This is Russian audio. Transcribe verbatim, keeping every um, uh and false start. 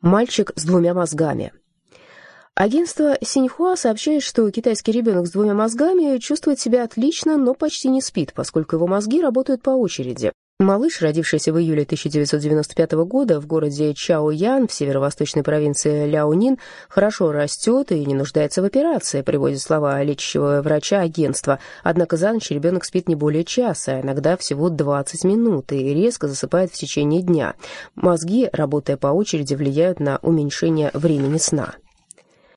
Мальчик с двумя мозгами. Агентство Синьхуа сообщает, что китайский ребенок с двумя мозгами чувствует себя отлично, но почти не спит, поскольку его мозги работают по очереди. Малыш, родившийся в июле тысяча девятьсот девяносто пятого года в городе Чаоян в северо-восточной провинции Ляонин, хорошо растет и не нуждается в операции, приводят слова лечащего врача агентства. Однако за ночь ребенок спит не более часа, а иногда всего двадцать минут, и резко засыпает в течение дня. Мозги, работая по очереди, влияют на уменьшение времени сна.